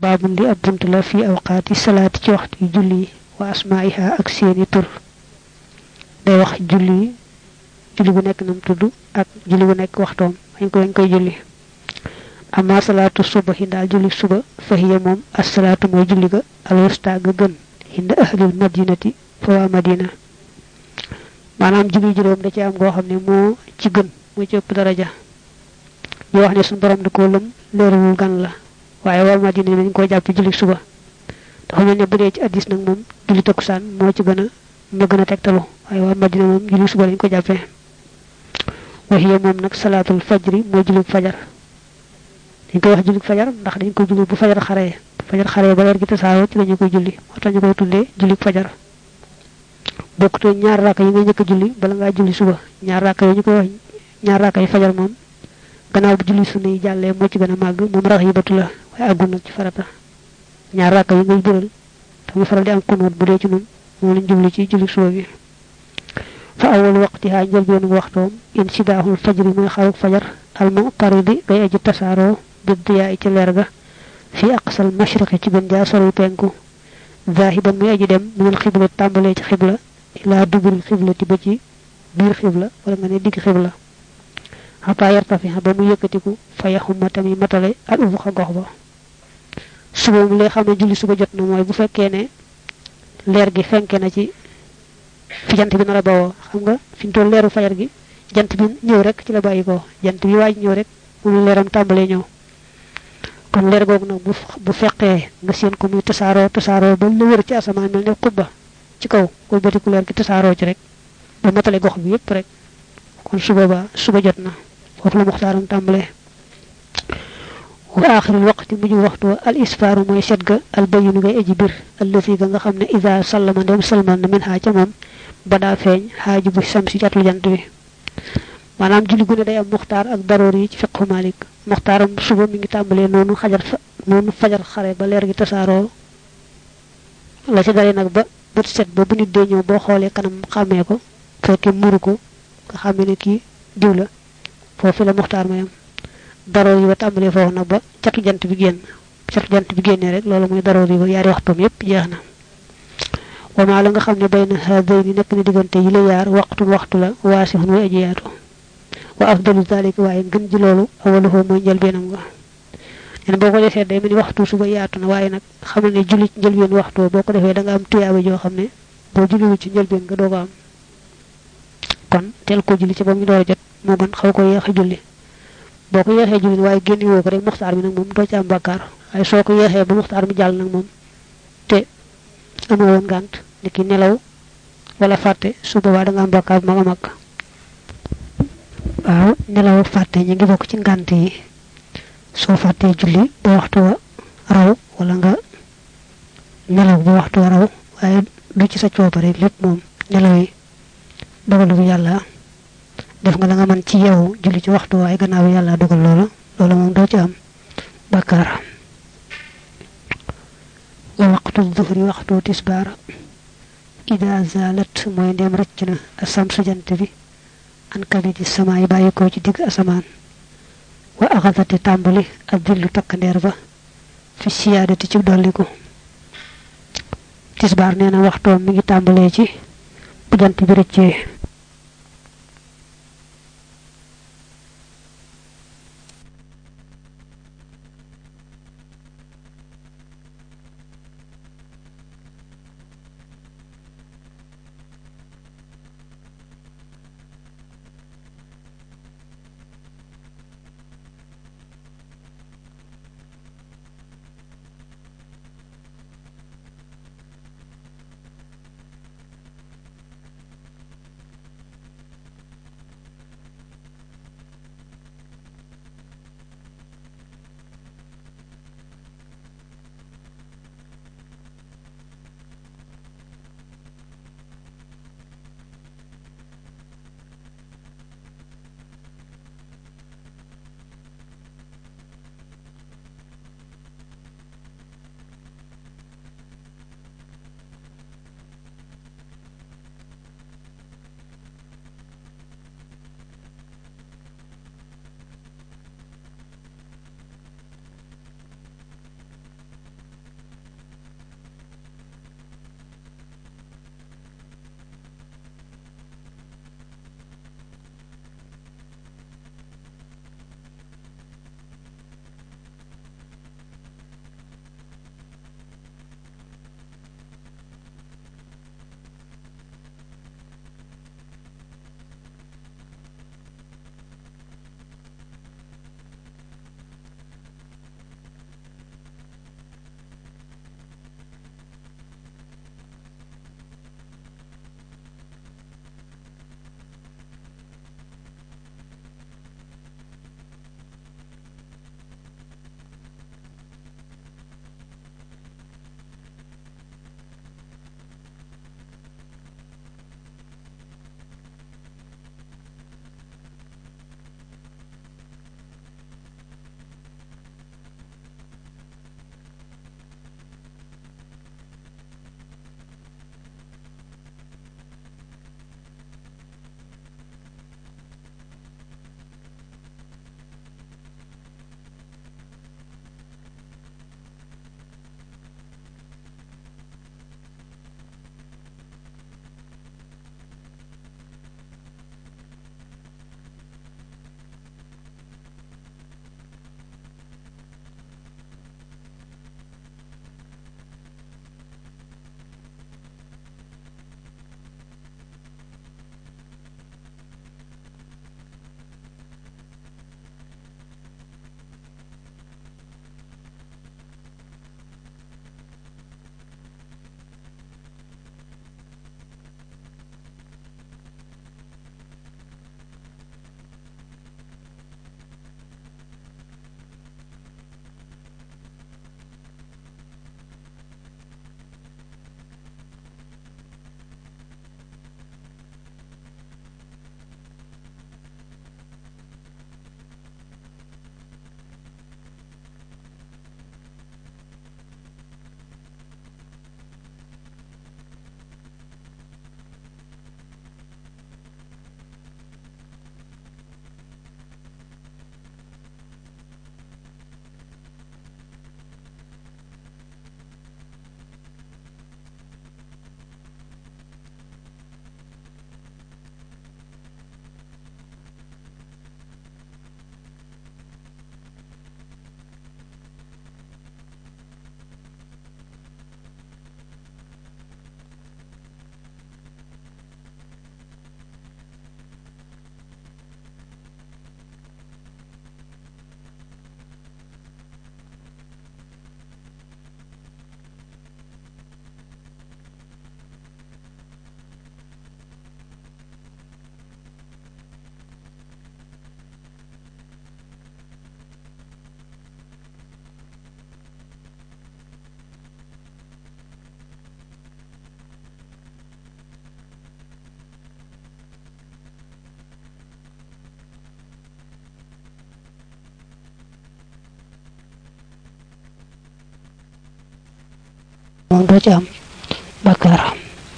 babu li ab buntu la fi awqati salati ci waxtu julli wa asma'iha ak seeni tur day wax julli gu nek nam tuddu ak julli gu nek waxtom dañ koy julli amma salatu subhi dal julli suba fa hiya mom as-salatu moy julli ga al-wusta ga gën inda ahli al-madinati fa madina manam julli juroom da ci am go xamne mo ci gën mo ci ëpp daraja ñu wax ne sun borom da ko lum leerul gan la waye wa madina dañ ko japp julli suba dafa melni bu dé ci hadith nak mom julli takusan mo ci gëna mo gëna tektalu waye wa madina mom julli suba dañ ko jappé wa hiya mom nak salatul fajr mo julli fajar dañ ko wax julli fajar ndax dañ ko julli bu fajar xaré ba leer gi tassaro ci lañu ko julli motax ñu koy tuddé julli fajar bokku ñaar raka yi nga ñëk julli bala nga julli suba ñaar raka yi ñu ko wax ñaar raka yi fajar mom gannaaw bu julli sunni jalle mo ci gëna mag mom rax yi batu la way agul nak ci farata ñaar raka yi ngay bëral tam faral di am kunut bu dé ci ñun mo lañ julli ci julli suba bi fa awal waqtiha jël ben waxtom insidahul fajr moy xaru fajar al muqtaridi gay aji tasaro bi diya ci lerga fi aqsal mashriqi ci ben ja sori penku zahiban muy aji dem min khibla tambale ci khibla ila dubul khiblati ba ci bir khibla wala nga ne dig khibla hatta yartafi ba mu yëkëtiku fa yahumma tammi matale al ufuqa gox ba suba mu lay xamé julli suba jot na moy bu fekkee ne leer gi fenké na ci fi jant bi na la bawo xam nga fi tol leeru fajar gi jant bi ñew rek ci la bayiko jant bi waaj ñew rek mu leeram tambalé ñew kon leer gog nak bu fekkee nga seen ko muy tassaro ba lu wër ci asaman melni kubba ci kaw ko beti ku leer gi tassaro ci rek ba matale gox bi yépp rek kon suba jot na fofu la muxtaram tambalé wa akhir alwaqt mu waxtu al isfar moy setga al bayin ngay aji bir allazi nga xamne iza sallama dem salman min ha ca mom bada feñ haji bu samsi jatlu jant bi manam julli gu ne day am muxtar ak daruri ci fiqh malik muxtaram suba mi ngi tambalé nonu fajar xare ba leer gi tassaro la ci dalé nak ba bët set ba bu nit de ñew bo xolé kanam xamé ko fekk muru ko nga xamé ne ki diw la fofu la muxtar mayam daruri wa tambalé fofu nak ba ciatu jant bi genn rek lolu moy daruri ba yaari waxtum yépp jeexna wa ma la nga xamne bayna hadayni nek ni digante yi la yaar waxtu la wasihun wa ajiyatu wa afdalu zalika wa gën ji lolu awaluhu moy jël benam nga en boko defé day mel waxtu suba yaatu na waye nak xamal ne julit jël ben waxtu boko defé da nga am tiyaba jo xamne bo julli ci jël ben nga doga am kon tel ko julli ci bam ñu doora jot mo gën xaw ko yeex julli boko yeexé julli waye genn wo ko rek muxtar bi nak mom do ci am bakkar ay soko yeexé ba muxtar bi jall nak mom te amo won gant niki nelaw wala faté suba wa da nga am bakkar maga mak waaw nelaw faté ñi ngi bok ci ngant yi so faté julli bo waxtu raw wala nga nelaw bo waxtu raw waye du ci sa ciobare lepp mom nelaw yi dogalu yalla def nga la nga man ci yow julli ci waxtu waye gannaaw yalla dogal lolu mom do ci am bakkar wa waqtu dhuhri waqtu tisbar ida zalat moy dem reccna asamsu jant bi an kabidi samay bayiko ci dig asaman wa akhadati tambali adillu takkandeer ba fi siyadati ci dolliku tisbar neena waxto mi ngi tambalé ci bu jant bi recce moom doo ci am bakkaar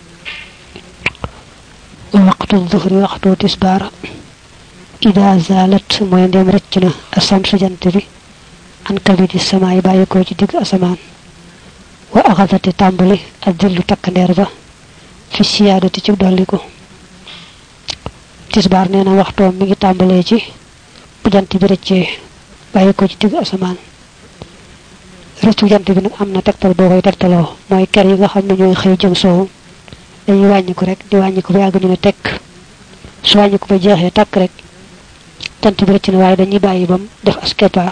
waqtu dhuhri waxtu tisbaar ida zalat mooy ndem rëcc na asamsu jant bi an kabidi samaay bàyyi ko ci digg asamaan wa axadati tàmbali ak dillu takkandeer ba fi siyaadati ci dolliku tisbaar nee na waxtoom mi ngi tàmbalee ci bu jant bi rëccee bàyyi ko ci digg asamaan rëccu jant bi nag am na tegtal boo koy tegtaloo mooy ker yi nga xam ne ñooy xëy jëm soowu dañuy wàññiku rek di wàññiku ba yàgg ñu ne tekk su wàññiku ba jeexee takk rek jant bi rëcc na waaye dañuy bàyyi bam def as keppaar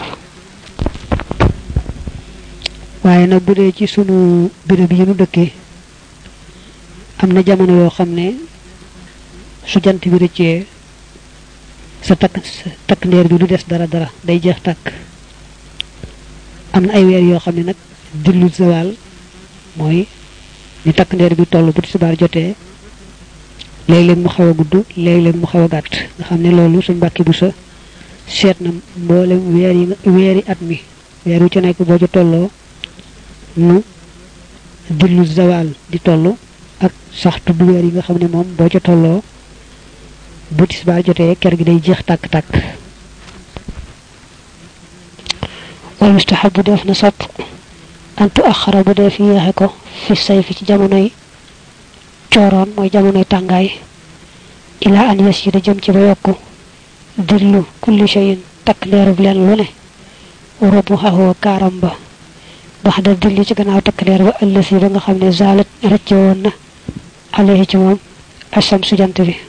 waaye nag bu dee ci sunu béréb yi nu dëkkee am na jamono yoo xam ne su jant bi rëccee sa takk ndeer bi du des dara day jeex tàkk am na ay weer yoo xam ne nag dillu zawal mooy ni takk ndeer bi toll bu tisbaar jotee léeg-léeg mu xaw a gudd léeg-léeg mu xaw a gàtt nga xam ne loolu suñ mbàkki bu sa seet na mboolem weeri at mi weer wu ci nekk boo ca tolloo nu dillu zawal di toll ak sax tudd weer yi nga xam ne moom boo ca tolloo bu tisbaar jotee ker gi day jeex tàkk-tàkk wal mustahabu def na sopp antu axara bu dee fi yeexe ko fi say fi ci jamonoy cooroon mooy jamonoy tàngaay ila an yes yi da jëm ci ba yokku dillu kulli shayin takk leerub leen lu ne robu xaxoo kaaram ba bax da dilli ci gannaaw takk leer ba ëllësi ba nga xam ne zalat rëcce woon na alayhi ci moom asam su jant bi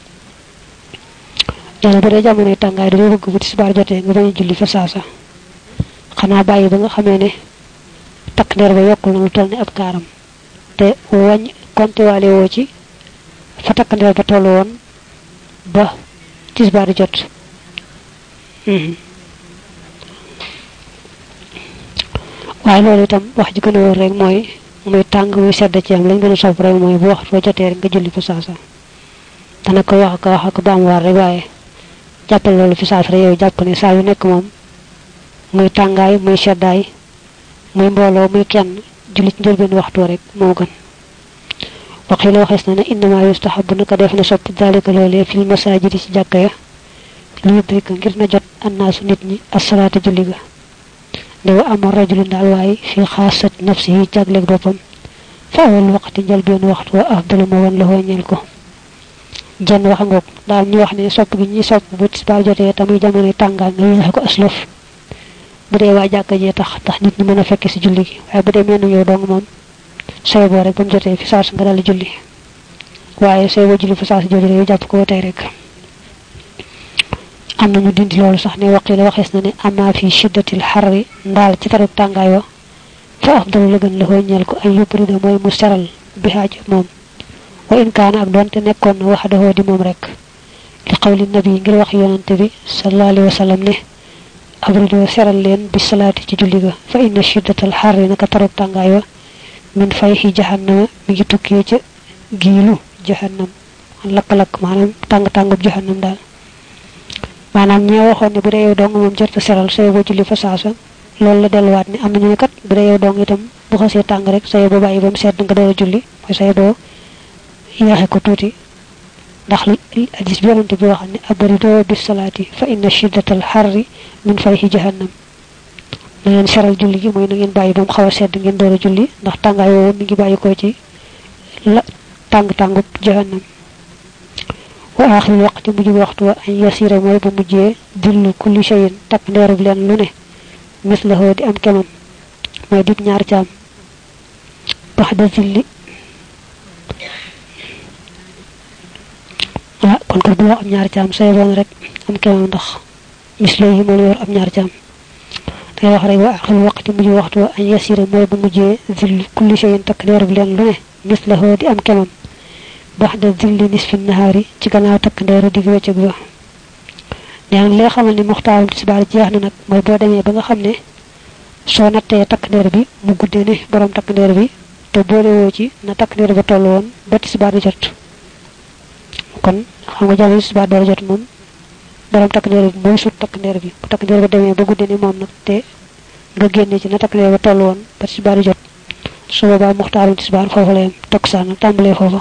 yàlla bu dee jamonoy tàngaay dañoo bëgg bu tisbaar jotee nga bañ a julli fa saasa xanaa bàyyi ba nga xamee ne takk leer ba yokkul na lu toll ni ab kaaram te wàññ kontiwaale woo ci fa takk leer ba toll woon ba tisbaar di jot waaye loolu itam wax ji gën a wóor rek mooy muy tàng muy sedd ci am lañ gën a sopp rek mooy bu waxtu jotee rek nga julli fa saasa dana ko wax ak baam waar rek waaye jàppal loolu fi saasa rek yow jàpp ne saa yu nekk moom muy tàngaay muy seddaay muy mbooloo muy kenn julli ci njëlbeen waxtu rek moo gën waxi la waxees na ne innama yustahabu naka def na sopp dalika loolee fil masajidi ci jàkka ya li yudrika ngir na jot annaasu nit ñi asalaata julli ga ndewa amoon rajulun daal waaye fi xaasat nafsi yi jagleeg boppam fa awal waqti njëlbeen waxtu wa afdalu ma woon la ñeel ko jenn wax ngoog daal ñu wax ne sopp gi ñi sopp bu tisbaar jotee tamuy jamono tàngaay nga yéexe ko aslaf bu dee waa jàkka jee tax nit ñi mën a fekk si julli gi waaye bu dee menn yow dong moom sooy boo rek ba mu jotee fi saas nga dal julli waaye sooy boo julli fi saas jooju rek jàpp ko tey rek am nañu dindi loolu sax ne waqi la waxees na ne ama fi shiddatil xarri ndaal ci taruk tàngaay wa fa afdalu la gën la ñeel ko ay yubrida mooy mu seral bi haaj moom wa in kaana ak doonte nekkoon na wax dafoo di moom rek li qawli nabi ngir wax yonante bi sallallahu alayhi wa sallam ne abrido seral leen bi salaati ci julli ga fa inna shiddatal xarri naka taruk tàngaay wa min fayhi jahannama mi ngi tukkee ca giilu jahannam lakk-lakk maanaam tàng-tàngub jahannam daal maanaam ñee waxoon ne bu dee yow dong moom jërta seral sooy boo julli fa saasa loolu la delluwaat ne am nañu ne kat bu dee yow dong itam bu xasee tàng rek sooy boo bàyyi ba mu sedd nga door a julli mooy sooy boo yeexe ko tuuti ndax hadis bi yonante bi waxam ne abrido bis salaati fa inna shiddatal xarri min fayhi jahannam na ngeen seral julli gi mooy na ngeen bàyyi ba mu xaw a sedd ngeen door a julli ndax tàngaay woowu mi ngi bàyyi ko ci la tàng-tàngub jahannam wa aaxirul waqti mujj waxtu wa an yasira mooy bu mujjee dillu kulli shayin takk ndeerub leen lu ne mislahoo di am kemam mooy dib ñaar caam bax da zilli kon ko bu am ñaar caam say woon rek am kemam ndax mislo yi moo yor am ñaar caam day wax rek wa aaxirul waqti mujj waxtu wa an yasira mooy bu mujjee dillu kulli shayin takk ndeerub leen lu ne mislahoo di am kemam bax da dilli nisfi nahaari ci gannaaw takk ndeeru digg wëccëg ba nee na li xamal ni muxtaarum tisbaar jeex na nag mooy boo demee ba nga xam ne soo nattee takk ndeer bi mu guddee ne borom takk ndeer bi te boolewoo ci na takk ndeer ba toll woon ba tisbaar di jot kon xam nga jamono tisbaar door a jot moom borom takk ndeer bi mooy sut takk ndeer bi bu takk ndeer ba demee ba guddee ne moom nag te nga génne ci na takk ndeer ba toll woon ba tisbaar di jot su boobaa muxtaarum tisbaar foofu la yem takkusaan nag tàmbalee foofa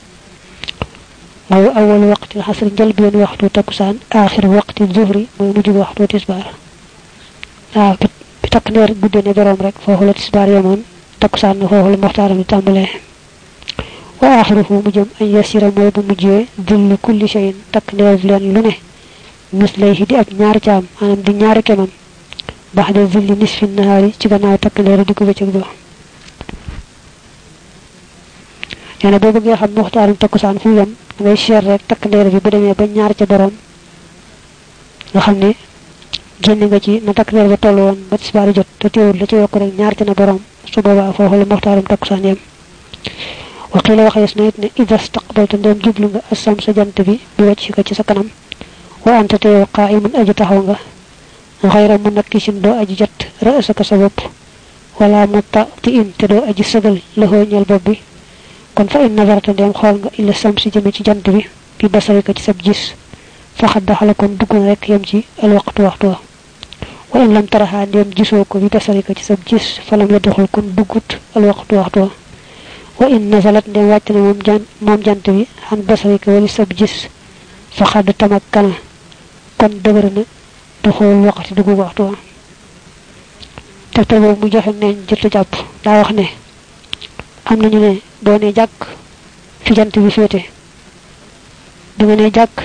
mooy awal waqti xasri njëlbeen waxtu takkusaan aaxir waqti zuhri mooy mujj waxtu tisbaar waaw bi takk ndeer guddee ne borom rek foofu la tisbaar yemoon takkusaan na foofu la muxtaaram di tàmbalee wa aaxiruhu mu jëm añ yasira mooy bu mujjee dillu kulli shayin takk ndeer leen lu ne mislayhi di ab ñaari caam maanaam di ñaari kemam bax de zilli nisfi nahaari ci gannaaw takk ndeer di ko bëccëg ba nee na boo bëggee xam muxtaarum takkusaan fu yem ngay seet rek takk ndeer bi bu demee ba ñaar ca borom nga xam ne génn nga ci na takk ndeer ba toll woon ba tisbaar jot te teewul la ci yokk rek ñaar ca na borom su boobaa foofu la muxtaarum takkusaan yem waqila waxees na it ne ida staqbalta ndem jublu nga assam sa jant bi wàcc ko ci sa kanam wa anta te yow qaa'imun aji taxaw nga xayra mu nakkisin doo aji jat ra'saka sa bopp wala muta'tiin te doo aji sëgal loxoo ñeel bopp bi kon fa in nazarta ndem xool nga illa samsi jëme ci jant bi basarika ci sab gis faxat daxala kon dugg na rek yem ci al waxtu wa wa in lam taraxaa ndem gisoo ko bi basarika ci sab gis falam yadduxul kon duggut al waxtu wa wa in nazalat ndem wàcc na moom jant bi xan basarika wali sab gis faxat tamakkana kon dëgër na duxul waxtu dugg waxtu wa tegtal boobu mu joxe neeñ jëtu jàpp daa wax ne am nañu ne doo ne jàkk fi jant bi féete du nga ne jàkk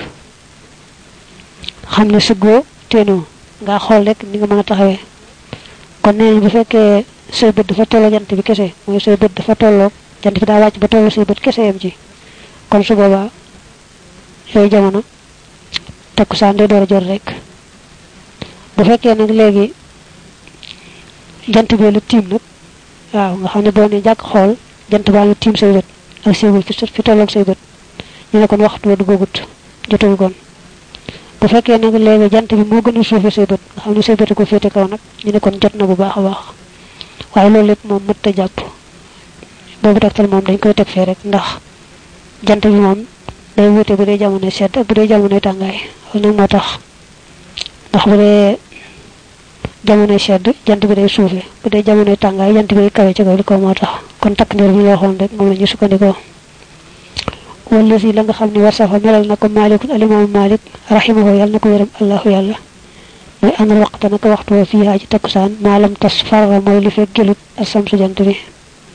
xam ne sëggoo teenoo nga xool rek ni nga mën a taxawee kon nee bu fekkee say bët dafa tolloo jant bi kese mooy say bët dafa tolloo jant bi daa wàcc ba tolloo say bët kese yam ci kon su boobaa yooyu jamono takkusaan day door a jot rek bu fekkee nag léegi jant bi lu tiim nag waaw nga xam ne boo ne jàkk xool jant baa lu tiim say bët ak séegul fi tolloog say bët ñu ne kon waxtu wa duggagut jotul kon bu fekkee nag léegi jant bi moo gën a suufe say bët nga xam ne say bët ko féete kaw nag ñu ne kon jot na bu baax a baax waaye loolu lépp moom mëtta jàpp boobu tegtal moom dañ koy teg fee rek ndax jant bi moom day wute bu dee jamono sedd ak bu dee jamono tàngaay loolu nag moo tax ndax bu dee jamono sedd jant bi day suufe bu dee jamono tàngaay jant bi day kawe ci kaw li ko moo tax kon takk ndeer bi ñu waxoon rek moom la ñu sukkandikoo wala si la nga xam ne war safa melal na ko maalikun alimaamu malik rahimahu yàlla na ko yërëm allahu yàlla mooy anal waxta naka waxtu wa fii ci takkusaan maalam tas farra mooy li fekk gelut asam su jant bi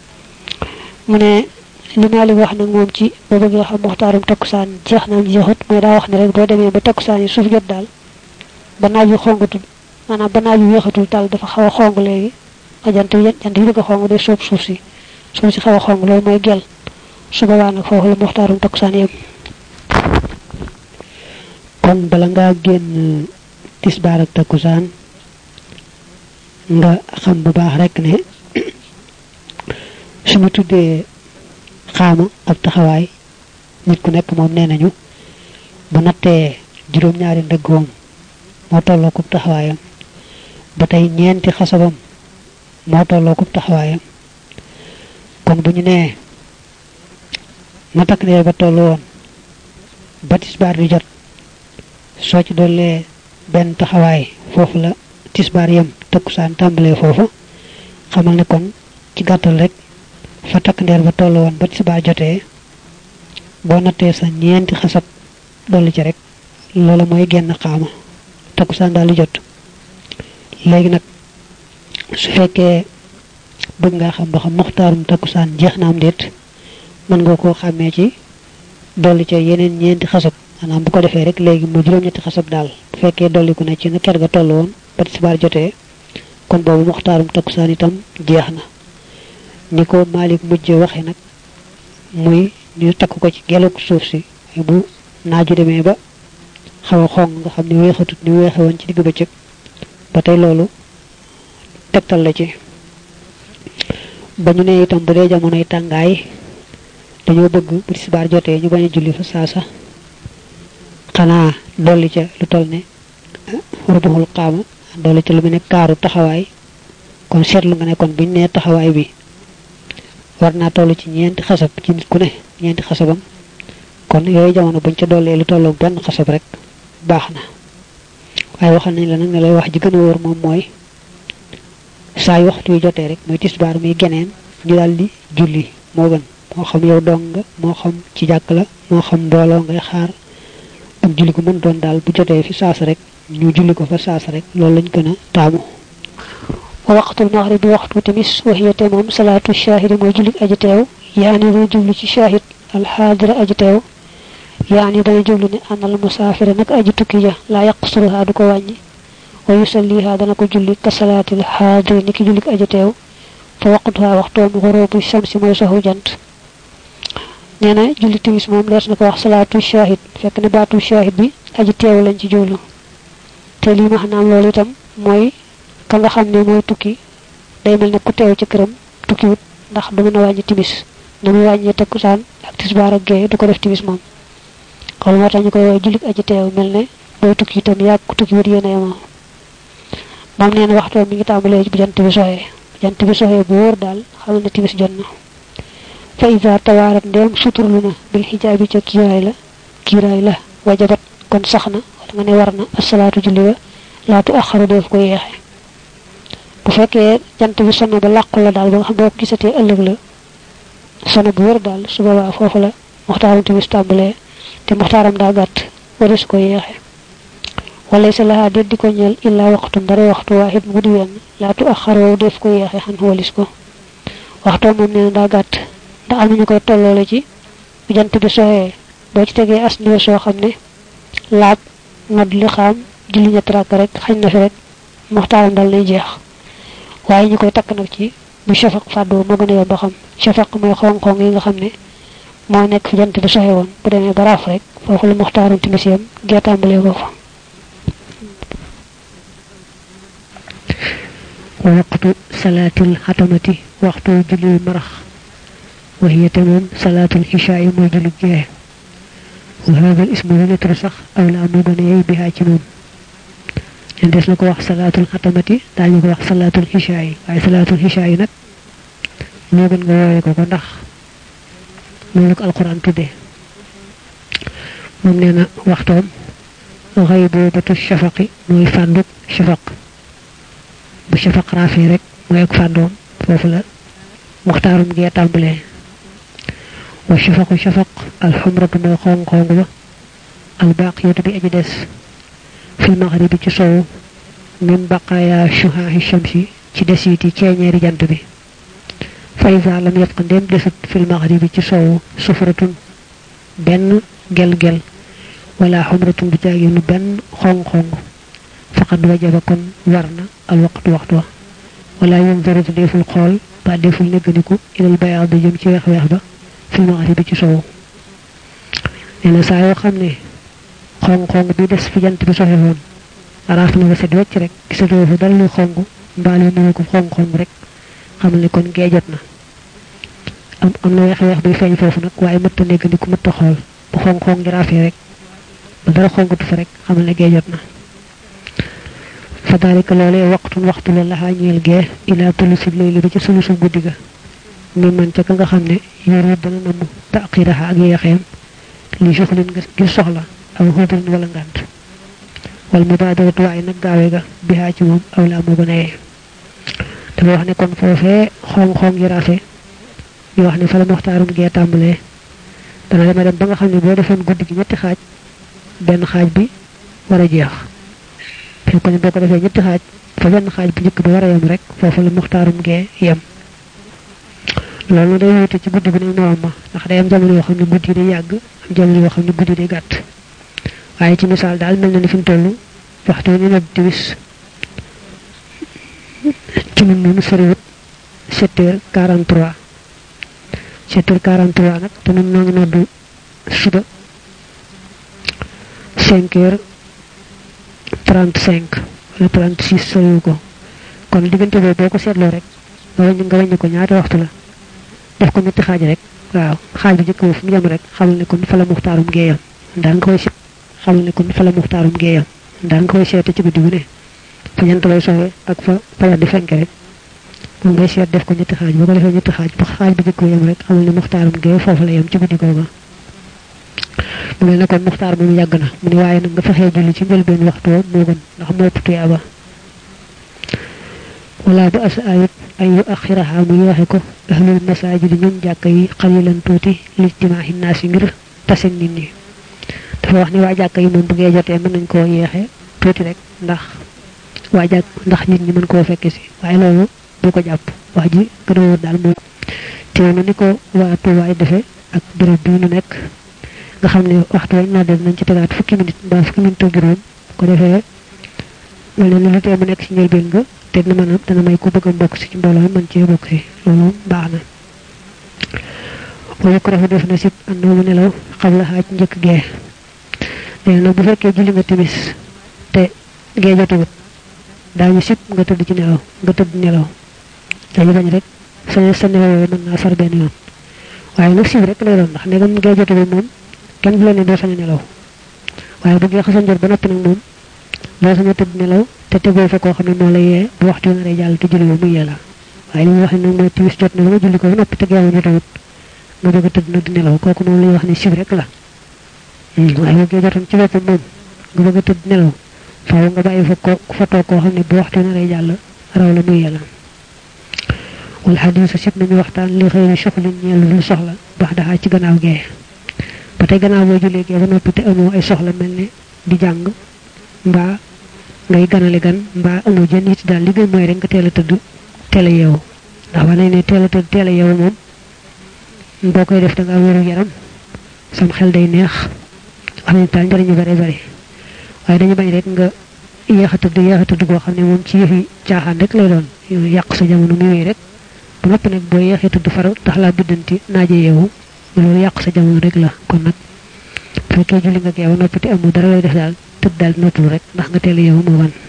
mu ne li malik wax nag moom ci boo bëggee xam muxtaarum takkusaan jeex naam jeexut mooy daa wax ne rek boo demee ba takkusaan yi suuf jot daal ba naaj bi xongatul maanaam ba naaj bi weexatul tal dafa xaw a xong léegi jant bi bëgg a xong day soob suuf si xaw a xong loolu mooy gel su boobaa nag foofu la muxtaarum takkusaan yem kon bala ngaa génn tisbaar ak takkusaan nga xam bu baax rek ne suñu tuddee xaama ak taxawaay nit ku nekk moom nee nañu bu nattee juróom-ñaari ndëggoom moo tolloo kub taxawaayam ba tey ñeenti xasabam moo tolloo kub taxawaayam kon bu ñu nee na takk ndeer ba tollu woon ba tisbaar di jot soo ci dollee benn taxawaay foofu la tisbaar yem takkusaan tàmbalee foofu xamal ne kon ci gàttal rek fa takk ndeer ba tollu woon ba tisbaar jotee boo nattee sa ñeenti xasab dolli ci rek loola mooy genn xaama takkusaan daal di jot léegi nag su fekkee bëgg nga xam ba xam muxtaarum takkusaan jeex na am déet mën nga koo xàmmee ci dolli ca yeneen ñeenti xasab maanaam bu ko defee rek léegi mu juróom-ñetti xasab daal bu fekkee dolliku ne ci na ker ga toll woon ba tisbaar jotee kon boobu muxtaarum takkusaan itam jeex na ni ko Malik mujje waxe nag muy ñu takk ko ci geluk suuf si bu naaju demee ba xaw a xong nga xam ne weexatut ni weexe woon ci digg bëccëg ba tey loolu tegtal la ci ba ñu ne itam bu dee jamonoy tàngaay dañoo bëgg bu tisbaar jotee ñu bañ a julli fa saasa xanaa dolli ca lu toll ne rubuxul xaama dolli ca lu mu ne kaaru taxawaay kon seetlu nga ne kon buñ nee taxawaay bi war naa toll ci ñeenti xasab ci nit ku ne ñeenti xasabam kon yooyu jamono buñ ca dollee lu tolloog benn xasab rek baax na waaye waxal nañ la nag ne lay wax ji gën a wóor moom mooy saa yu waxtu yu jotee rek mooy tisbaar muy geneen ñu daldi julli moo gën moo xam yow dong nga moo xam ci jàkk la moo xam mbooloo ngay xaar ak julli gu mën doon daal bu jotee fi saas rek ñu julli ko fa saas rek loolu lañ gën a taamu wa waqtul maghrib bi waxtu timis waxiyate moom salaatu shahidi mooy julli aji teew yaani dana jublu ci shahid alxaadira aji teew yaani dana jublu ne anal musaafira nag aji tukki ja laa yaqsuruha du ko wàññi wa yusalliha dana ko julli ka salaatil xaadiri ni ki julli aji teew fa waqtuha waxtoom xurubu shamsi mooy soxu jant nee na julli timis moom lees na ko wax salaatu shahid fekk ne baatu shahid bi aji teew lañ ci jublu te lii ma xanaam loolu itam mooy ka nga xam ne mooy tukki day mel ne ku teew ci këram tukki wut ndax du mën a wàññi timis na muy wàññee takkusaan ak tisbaar ak gee du ko def timis moom kon moo tax ñu koy woowee julli aji teew mel ne booy tukki itam yàgg ku tukki wut yéen a yemoo moom nee na waxtoom mi ngi tàmbalee bu jant bi soxee bu wóor daal xamal ne timis jot na fa iza tawaarat ndeem suturlu na bil xijaabi ca kiiraay la wajabat kon sax na wala nga ne war na asalaatu julli wa laatu axaru def ko yeexe bu fekkee jant bi sonn ba làqu la daal ba nga xam boo ko gisatee ëllëg la sonn bu wër daal su boobaa foofu la muxtaaram timis tàmbalee te muxtaaram daa gàtt wari su ko yeexe wala sa lahaa déet di ko ñeel illaa waxtu dara waxtu waahid mu di wenn laatu axaru def ko yeexe xan walis ko waxtoo moom nee na daa gàtt ndax am nañu koy tolloole ci bu jant bi soxee boo ci tegee as niwe soo xam ne laab ngad li xaam julli ñett rakk rek xañ na fi rek muxtaaram dal nay jeex waaye ñu koy takk nag ci bu shafaq fàddoo moo gën a yomb xam shafaq mooy xong-xong yi nga xam ne moo nekk fi jant bi soxe woon bu demee ba raaf rek foofu la muxtaaram timis yam gee tàmbalee foofu wa waqtu salaatil xatamati waxtu julli marax waxiyate moom salaatul xishaa yi mooy julli gee wa hada al ismu lettre sax aw la moo gën a yey bihaa ci moom len des na ko wax salaatul xatamati daañu ko wax salaatul xishaa yi waaye salaatul xishaa yi nag moo gën nga woowee ko ndax loolu ko alquran tuddee moom nee na waxtoom xaybubatu shafaqi mooy fànduk shafaq bu shafaq raafee rek mooy ak fàndoom foofu la muxtaarum gee tàmbalee wa shafaqu shafaq alxumratu mooy xong-xong ba albaqiyatu bi aji des fil maghribi ci sowu min baqaaya shuhaahi shamsi ci desiti ceeñeeri jant bi fa iza lam yabqa ndem desut fil maghribi ci sowu sufratun benn gel-gel wala xumratun du jaaginu benn xong-xong faqad wajaba kon war na al waqtu waxtu wa wala yanzaru deful xool ba deful negganiku ilal bayaad jëm ci weex-weex ba fil maghribi ci sowu nee na saa yoo xam ne xong-xong bi des fi jant bi soxe woon araaf na ba set wecc rek gisatoo fa dara lu xong mbaa lu nuru ko xong-xong rek xamal ne kon gee jot na am na weex-weex buy feeñ foofu nag waaye mëtta negganiku mëtta xool bu xong-xong ngi raafee rek ba dara xongatu fa rek xamal ne gee jot na fa dalika loolee waxtu la laxaa ñeel gee ila tulusi layli ba ci sulusu guddi ga mi man ca ka nga xam ne yoru dana namu taqiraha ak yeexeem li soxlin ngir soxla aw xóotarin wala ngànt wal mubaadaratu waaye nag gaawe ga bihaa ci moom aw la moo gën a yee dafa wax ne kon foofee xong-xong yi raafe yoo wax ne fa la muxtaarum gee tàmbalee dana dema dem ba nga xam ne boo defoon guddi gi ñetti xaaj benn xaaj bi war a jeex fi ko ne boo ko defee ñetti xaaj fa benn xaaj bi njëkk bi war a yem rek foofu la muxtaarum gee yem loolu day wute ci guddi bi nañ noom ma ndax day am jamono yoo xam ne guddi day yàgg am jamono yoo xam ne guddi day gàtt waaye ci misaal daal mel na ni fi mu toll waxtu ni nag timis ci ñun noonu soriwut 7h43 7h43 nag te ñun noo ngi noddu suba 5h35 wala 36 soriwu ko kon diggante boobu boo ko seetloo rek nga wàññi ko ñaata waxtu la def ko ñetti xaaj rek waaw xaaj bi njëkk fu mu jëm rek xamal ne kon fa la muxtaarum geeyam daan nga koy seet xamal ne kon fa la muxtaarum geeyam daan nga koy seete ci guddi bu ne fa jant lay soxee ak fa fajar di fenk rek moom ngay seet def ko ñetti xaaj boo ko defee ñetti xaaj ba xaaj bi njëkk yem rek xamal ne muxtaarum geey foofu la yem ci guddi googa mu mel ne kon muxtaar moom yàgg na mu ne waaye nag nga fexee julli ci njëlbeen waxtu moo gën ndax moo ëpp tuyaaba wala ba as ayat ay yu akhiraha mu waxe ko ahlul masajid ñun jakka yi qalilan tuti lijtimahi nas ngir tassé nit ñi dafa wax ni wa jakka yi mom bu ngey joté mën nañ ko yexé tuti rek ndax wa jak ndax nit ñi mën ko fekke ci waye lolu bu ko japp wax ji gëna wor dal mo téwna ni ko wa tuwaay defé ak bërepp bi ñu nek nga xamné waxtu wañ na def nañ ci tegaat fukki minute ba fukki minute ak juroom ko defé wala lu té mu nek ci ñël ben nga té na mëna dana may ku bëgg mbokk ci mbolo man ci bokk ci lolu baxna wala ko rafa def na ci andu mu nelaw xamla haaj ñëk gé néna bu fekké julli nga timis té gé jotagut dañu sip nga tëdd ci nelaw nga tëdd nelaw dañu bañ rek sa nelaw mën na far ben yoon waye nak sip rek lay doon ndax negam gé jotagut mom kenn la ne do sañu nelaw waye bu gé xassam jor ba nopi nak mom do sañu tëdd nelaw té tégo fa ko xamné mo lay yé bu waxtu na lay jall te julli mu yéla waye li wax ni mo timis jot na nga julli ko nopi té gaawu ñu tamit nga bëgg tëdd na di nelaw koku mo lay wax ni sip rek la waye gé jotam ci wépp mom nga bëgg tëdd nelaw faaw nga bayyi fa ko xamné bu waxtu na lay jall raw la muy yéla wal hadith sip nañu waxtaan li xeyna soxlu ñeel lu soxla baxda ci gannaaw gé batay gannaaw bo julé gé ba nopi té amo ay soxla melni di jang mba ngay ganale gan mba amu jën nit dal li gën moy rek nga téla teud téla yew ndax wala né téla teud téla yew mom bokoy def da nga wëru yaram sam xel day neex am tan bari ñu bari bari waye dañu bañ rek nga yeexa teud go xamné mom ci yefi caaxaan rek lay doon yaq sa jamono mi rek bu nopp nak bo yeexé teud faru tax la biddanti naaje yew loolu yaq sa jamono rek la kon nak fekkee julli nga geew noppi te amu dara lay def dal teud dal nopplu rek ndax nga téla yew mo wan